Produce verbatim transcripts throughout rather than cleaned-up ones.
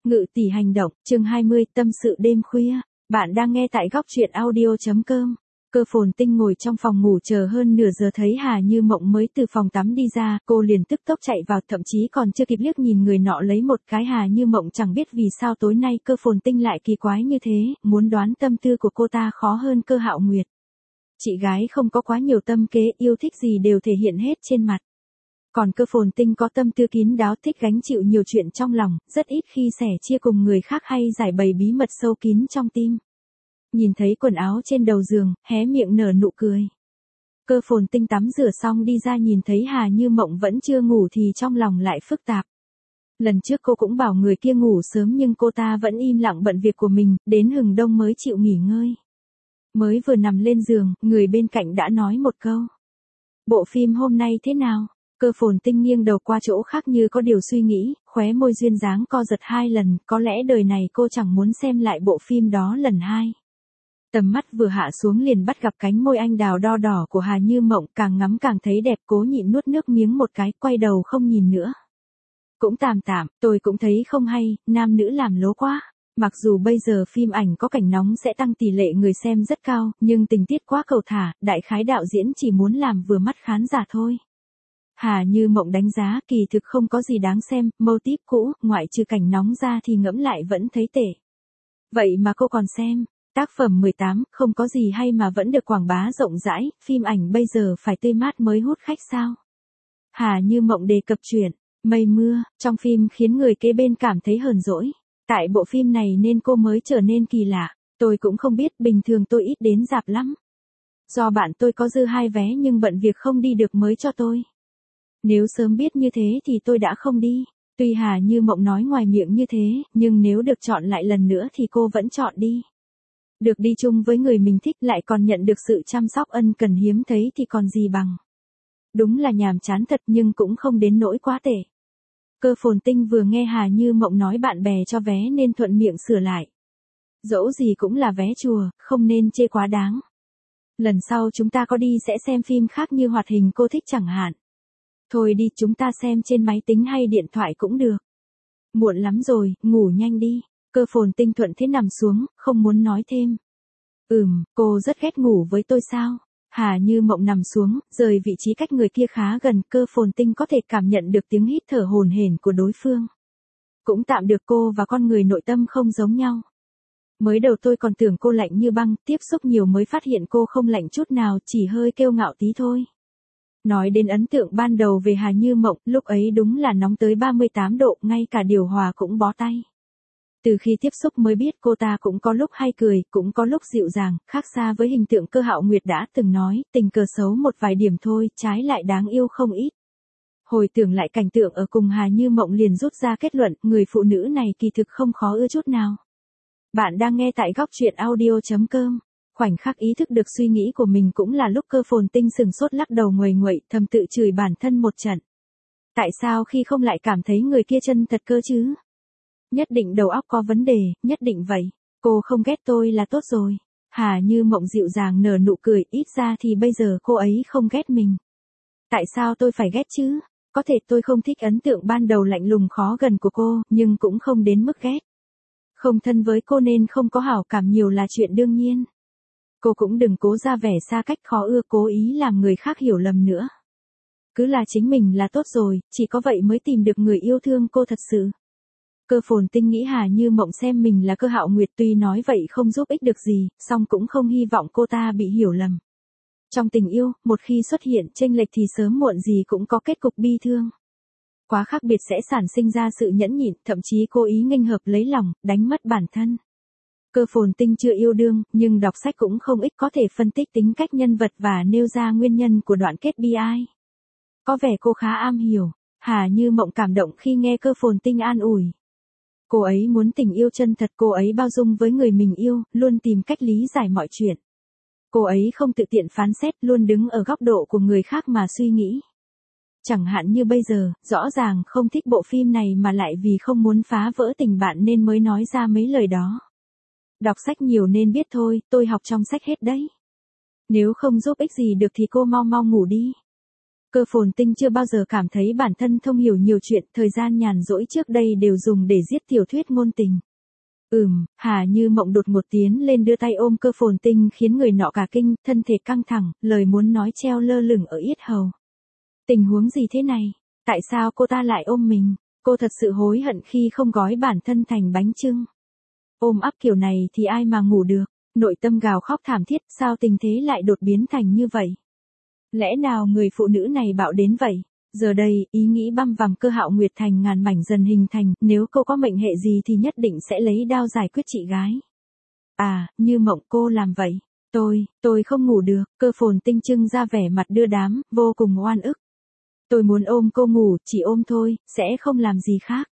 Ngự tỷ hành động, chương hai mươi, tâm sự đêm khuya. Bạn đang nghe tại góc truyện audio.com. Cơ Phồn Tinh ngồi trong phòng ngủ chờ hơn nửa giờ thấy Hà Như Mộng mới từ phòng tắm đi ra, cô liền tức tốc chạy vào, thậm chí còn chưa kịp liếc nhìn người nọ lấy một cái. Hà Như Mộng chẳng biết vì sao tối nay Cơ Phồn Tinh lại kỳ quái như thế, muốn đoán tâm tư của cô ta khó hơn Cơ Hạo Nguyệt. Chị gái không có quá nhiều tâm kế, yêu thích gì đều thể hiện hết trên mặt. Còn Cơ Phồn Tinh có tâm tư kín đáo, thích gánh chịu nhiều chuyện trong lòng, rất ít khi sẻ chia cùng người khác hay giải bày bí mật sâu kín trong tim. Nhìn thấy quần áo trên đầu giường, hé miệng nở nụ cười. Cơ Phồn Tinh tắm rửa xong đi ra nhìn thấy Hà Như Mộng vẫn chưa ngủ thì trong lòng lại phức tạp. Lần trước cô cũng bảo người kia ngủ sớm nhưng cô ta vẫn im lặng bận việc của mình, đến hừng đông mới chịu nghỉ ngơi. Mới vừa nằm lên giường, người bên cạnh đã nói một câu. Bộ phim hôm nay thế nào? Cơ Phồn Tinh nghiêng đầu qua chỗ khác như có điều suy nghĩ, khóe môi duyên dáng co giật hai lần, có lẽ đời này cô chẳng muốn xem lại bộ phim đó lần hai. Tầm mắt vừa hạ xuống liền bắt gặp cánh môi anh đào đo đỏ của Hà Như Mộng, càng ngắm càng thấy đẹp, cố nhịn nuốt nước miếng một cái, quay đầu không nhìn nữa. Cũng tạm tạm, tôi cũng thấy không hay, nam nữ làm lố quá. Mặc dù bây giờ phim ảnh có cảnh nóng sẽ tăng tỷ lệ người xem rất cao, nhưng tình tiết quá cầu thả, đại khái đạo diễn chỉ muốn làm vừa mắt khán giả thôi. Hà Như Mộng đánh giá kỳ thực không có gì đáng xem, mô típ cũ, ngoại trừ cảnh nóng ra thì ngẫm lại vẫn thấy tệ. Vậy mà cô còn xem, tác phẩm mười tám, không có gì hay mà vẫn được quảng bá rộng rãi, phim ảnh bây giờ phải tươi mát mới hút khách sao? Hà Như Mộng đề cập chuyện, mây mưa, trong phim khiến người kế bên cảm thấy hờn dỗi. Tại bộ phim này nên cô mới trở nên kỳ lạ, tôi cũng không biết, bình thường tôi ít đến rạp lắm. Do bạn tôi có dư hai vé nhưng bận việc không đi được mới cho tôi. Nếu sớm biết như thế thì tôi đã không đi. Tuy Hà Như Mộng nói ngoài miệng như thế, nhưng nếu được chọn lại lần nữa thì cô vẫn chọn đi. Được đi chung với người mình thích lại còn nhận được sự chăm sóc ân cần hiếm thấy thì còn gì bằng. Đúng là nhàm chán thật nhưng cũng không đến nỗi quá tệ. Cơ Phồn Tinh vừa nghe Hà Như Mộng nói bạn bè cho vé nên thuận miệng sửa lại. Dẫu gì cũng là vé chùa, không nên chê quá đáng. Lần sau chúng ta có đi sẽ xem phim khác như hoạt hình cô thích chẳng hạn. Thôi đi, chúng ta xem trên máy tính hay điện thoại cũng được. Muộn lắm rồi, ngủ nhanh đi. Cơ Phồn Tinh thuận thế nằm xuống, không muốn nói thêm. Ừm, cô rất ghét ngủ với tôi sao? Hà Như Mộng nằm xuống, rời vị trí cách người kia khá gần, Cơ Phồn Tinh có thể cảm nhận được tiếng hít thở hổn hển của đối phương. Cũng tạm được, cô và con người nội tâm không giống nhau. Mới đầu tôi còn tưởng cô lạnh như băng, tiếp xúc nhiều mới phát hiện cô không lạnh chút nào, chỉ hơi kiêu ngạo tí thôi. Nói đến ấn tượng ban đầu về Hà Như Mộng, lúc ấy đúng là nóng tới ba mươi tám độ, ngay cả điều hòa cũng bó tay. Từ khi tiếp xúc mới biết cô ta cũng có lúc hay cười, cũng có lúc dịu dàng, khác xa với hình tượng Cơ Hạo Nguyệt đã từng nói, tình cờ xấu một vài điểm thôi, trái lại đáng yêu không ít. Hồi tưởng lại cảnh tượng ở cùng Hà Như Mộng liền rút ra kết luận, người phụ nữ này kỳ thực không khó ưa chút nào. Bạn đang nghe tại góc truyện audio.com. Khoảnh khắc ý thức được suy nghĩ của mình cũng là lúc Cơ Phồn Tinh sừng sốt lắc đầu nguầy nguậy, thầm tự chửi bản thân một trận. Tại sao khi không lại cảm thấy người kia chân thật cơ chứ? Nhất định đầu óc có vấn đề, nhất định vậy. Cô không ghét tôi là tốt rồi. Hà Như Mộng dịu dàng nở nụ cười, ít ra thì bây giờ cô ấy không ghét mình. Tại sao tôi phải ghét chứ? Có thể tôi không thích ấn tượng ban đầu lạnh lùng khó gần của cô, nhưng cũng không đến mức ghét. Không thân với cô nên không có hảo cảm nhiều là chuyện đương nhiên. Cô cũng đừng cố ra vẻ xa cách khó ưa, cố ý làm người khác hiểu lầm nữa. Cứ là chính mình là tốt rồi, chỉ có vậy mới tìm được người yêu thương cô thật sự. Cơ Phồn Tinh nghĩ Hà Như Mộng xem mình là Cơ Hạo Nguyệt, tuy nói vậy không giúp ích được gì, song cũng không hy vọng cô ta bị hiểu lầm. Trong tình yêu, một khi xuất hiện chênh lệch thì sớm muộn gì cũng có kết cục bi thương. Quá khác biệt sẽ sản sinh ra sự nhẫn nhịn, thậm chí cố ý nghênh hợp lấy lòng, đánh mất bản thân. Cơ Phồn Tinh chưa yêu đương, nhưng đọc sách cũng không ít, có thể phân tích tính cách nhân vật và nêu ra nguyên nhân của đoạn kết bi ai. Có vẻ cô khá am hiểu. Hà Như Mộng cảm động khi nghe Cơ Phồn Tinh an ủi. Cô ấy muốn tình yêu chân thật, cô ấy bao dung với người mình yêu, luôn tìm cách lý giải mọi chuyện. Cô ấy không tự tiện phán xét, luôn đứng ở góc độ của người khác mà suy nghĩ. Chẳng hạn như bây giờ, rõ ràng không thích bộ phim này mà lại vì không muốn phá vỡ tình bạn nên mới nói ra mấy lời đó. Đọc sách nhiều nên biết thôi, tôi học trong sách hết đấy. Nếu không giúp ích gì được thì cô mau mau ngủ đi. Cơ Phồn Tinh chưa bao giờ cảm thấy bản thân thông hiểu nhiều chuyện, thời gian nhàn rỗi trước đây đều dùng để giết tiểu thuyết ngôn tình. Ừm, Hà Như Mộng đột ngột tiến lên đưa tay ôm Cơ Phồn Tinh khiến người nọ cả kinh, thân thể căng thẳng, lời muốn nói treo lơ lửng ở yết hầu. Tình huống gì thế này? Tại sao cô ta lại ôm mình? Cô thật sự hối hận khi không gói bản thân thành bánh chưng. Ôm ấp kiểu này thì ai mà ngủ được? Nội tâm gào khóc thảm thiết, sao tình thế lại đột biến thành như vậy? Lẽ nào người phụ nữ này bạo đến vậy? Giờ đây, ý nghĩ băm vằm Cơ Hạo Nguyệt thành ngàn mảnh dần hình thành, nếu cô có mệnh hệ gì thì nhất định sẽ lấy đao giải quyết chị gái. À, Như Mộng cô làm vậy. Tôi, tôi không ngủ được, Cơ Phồn Tinh trưng ra vẻ mặt đưa đám, vô cùng oan ức. Tôi muốn ôm cô ngủ, chỉ ôm thôi, sẽ không làm gì khác.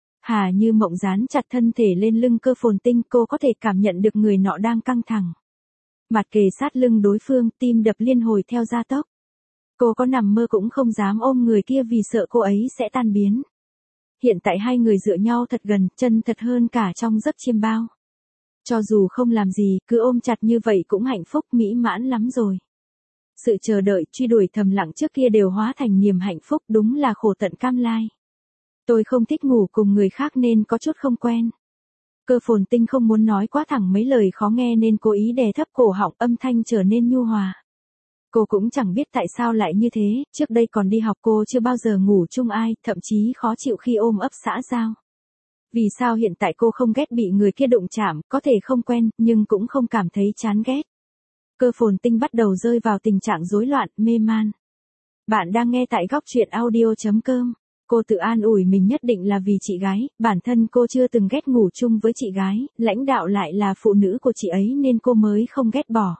Hà Như Mộng dán chặt thân thể lên lưng Cơ Phồn Tinh, cô có thể cảm nhận được người nọ đang căng thẳng. Mặt kề sát lưng đối phương, tim đập liên hồi theo gia tốc. Cô có nằm mơ cũng không dám ôm người kia vì sợ cô ấy sẽ tan biến. Hiện tại hai người dựa nhau thật gần, chân thật hơn cả trong giấc chiêm bao. Cho dù không làm gì, cứ ôm chặt như vậy cũng hạnh phúc mỹ mãn lắm rồi. Sự chờ đợi, truy đuổi thầm lặng trước kia đều hóa thành niềm hạnh phúc, đúng là khổ tận cam lai. Tôi không thích ngủ cùng người khác nên có chút không quen. Cơ Phồn Tinh không muốn nói quá thẳng mấy lời khó nghe nên cố ý đè thấp cổ họng, âm thanh trở nên nhu hòa. Cô cũng chẳng biết tại sao lại như thế, trước đây còn đi học cô chưa bao giờ ngủ chung ai, thậm chí khó chịu khi ôm ấp xã giao. Vì sao hiện tại cô không ghét bị người kia đụng chạm, có thể không quen, nhưng cũng không cảm thấy chán ghét. Cơ Phồn Tinh bắt đầu rơi vào tình trạng rối loạn, mê man. Bạn đang nghe tại góc truyện audio chấm com. Cô tự an ủi mình nhất định là vì chị gái, bản thân cô chưa từng ghét ngủ chung với chị gái, lãnh đạo lại là phụ nữ của chị ấy nên cô mới không ghét bỏ.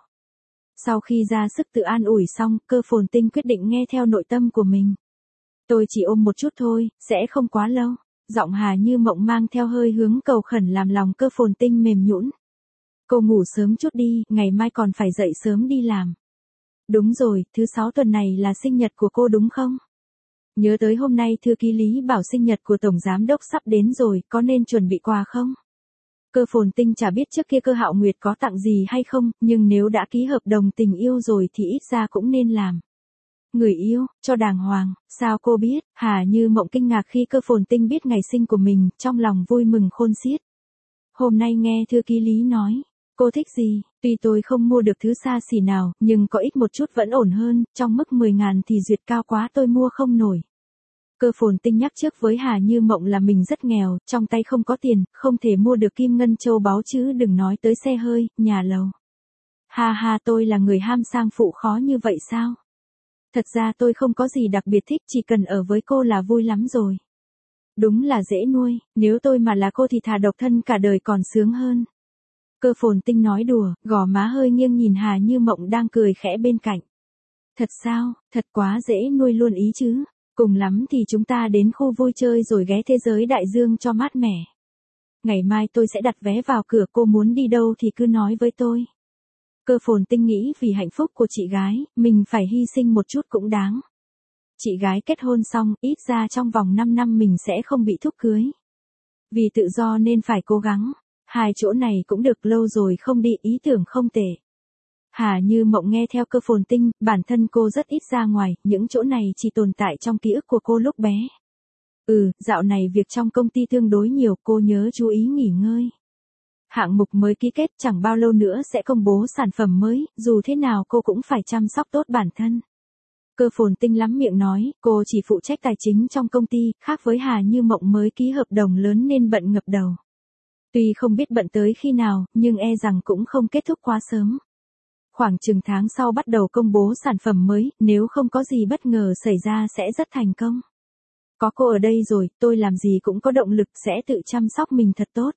Sau khi ra sức tự an ủi xong, Cơ Phồn Tinh quyết định nghe theo nội tâm của mình. Tôi chỉ ôm một chút thôi, sẽ không quá lâu. Giọng Hà Như Mộng mang theo hơi hướng cầu khẩn làm lòng Cơ Phồn Tinh mềm nhũn. Cô ngủ sớm chút đi, ngày mai còn phải dậy sớm đi làm. Đúng rồi, thứ sáu tuần này là sinh nhật của cô đúng không? Nhớ tới hôm nay thư ký Lý bảo sinh nhật của Tổng Giám Đốc sắp đến rồi, có nên chuẩn bị quà không? Cơ Phồn Tinh chả biết trước kia Cơ Hạo Nguyệt có tặng gì hay không, nhưng nếu đã ký hợp đồng tình yêu rồi thì ít ra cũng nên làm. Người yêu, cho đàng hoàng, sao cô biết? Hà Như Mộng kinh ngạc khi Cơ Phồn Tinh biết ngày sinh của mình, trong lòng vui mừng khôn xiết. Hôm nay nghe thư ký Lý nói, cô thích gì? Tuy tôi không mua được thứ xa xỉ nào, nhưng có ít một chút vẫn ổn hơn, trong mức mười ngàn thì duyệt cao quá tôi mua không nổi. Cơ Phồn Tinh nhắc trước với Hà Như Mộng là mình rất nghèo, trong tay không có tiền, không thể mua được kim ngân châu báu chứ đừng nói tới xe hơi, nhà lầu. Ha ha, tôi là người ham sang phụ khó như vậy sao? Thật ra tôi không có gì đặc biệt thích, chỉ cần ở với cô là vui lắm rồi. Đúng là dễ nuôi, nếu tôi mà là cô thì thà độc thân cả đời còn sướng hơn. Cơ Phồn Tinh nói đùa, gò má hơi nghiêng nhìn Hà Như Mộng đang cười khẽ bên cạnh. Thật sao, thật quá dễ nuôi luôn ý chứ. Cùng lắm thì chúng ta đến khu vui chơi rồi ghé thế giới đại dương cho mát mẻ. Ngày mai tôi sẽ đặt vé vào cửa, cô muốn đi đâu thì cứ nói với tôi. Cơ Phồn Tinh nghĩ vì hạnh phúc của chị gái, mình phải hy sinh một chút cũng đáng. Chị gái kết hôn xong, ít ra trong vòng năm năm mình sẽ không bị thúc cưới. Vì tự do nên phải cố gắng. Hai chỗ này cũng được, lâu rồi không đi, ý tưởng không tệ. Hà Như Mộng nghe theo Cơ Phồn Tinh, bản thân cô rất ít ra ngoài, những chỗ này chỉ tồn tại trong ký ức của cô lúc bé. Ừ, dạo này việc trong công ty tương đối nhiều, cô nhớ chú ý nghỉ ngơi. Hạng mục mới ký kết chẳng bao lâu nữa sẽ công bố sản phẩm mới, dù thế nào cô cũng phải chăm sóc tốt bản thân. Cơ Phồn Tinh lắm miệng nói, cô chỉ phụ trách tài chính trong công ty, khác với Hà Như Mộng mới ký hợp đồng lớn nên bận ngập đầu. Tuy không biết bận tới khi nào, nhưng e rằng cũng không kết thúc quá sớm. Khoảng chừng tháng sau bắt đầu công bố sản phẩm mới, nếu không có gì bất ngờ xảy ra sẽ rất thành công. Có cô ở đây rồi, tôi làm gì cũng có động lực, sẽ tự chăm sóc mình thật tốt.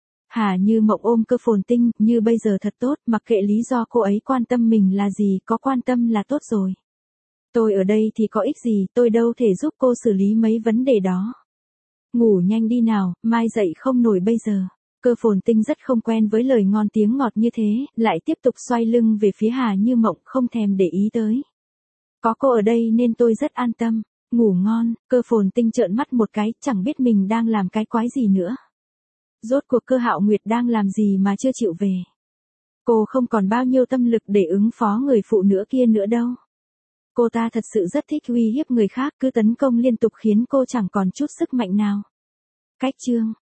Hà Như Mộng ôm Cơ Phồn Tinh, như bây giờ thật tốt, mặc kệ lý do cô ấy quan tâm mình là gì, có quan tâm là tốt rồi. Tôi ở đây thì có ích gì, tôi đâu thể giúp cô xử lý mấy vấn đề đó. Ngủ nhanh đi nào, mai dậy không nổi bây giờ. Cơ Phồn Tinh rất không quen với lời ngon tiếng ngọt như thế, lại tiếp tục xoay lưng về phía Hà Như Mộng, không thèm để ý tới. Có cô ở đây nên tôi rất an tâm. Ngủ ngon. Cơ Phồn Tinh trợn mắt một cái, chẳng biết mình đang làm cái quái gì nữa. Rốt cuộc Cơ Hạo Nguyệt đang làm gì mà chưa chịu về. Cô không còn bao nhiêu tâm lực để ứng phó người phụ nữ kia nữa đâu. Cô ta thật sự rất thích uy hiếp người khác, cứ tấn công liên tục khiến cô chẳng còn chút sức mạnh nào. Cách chương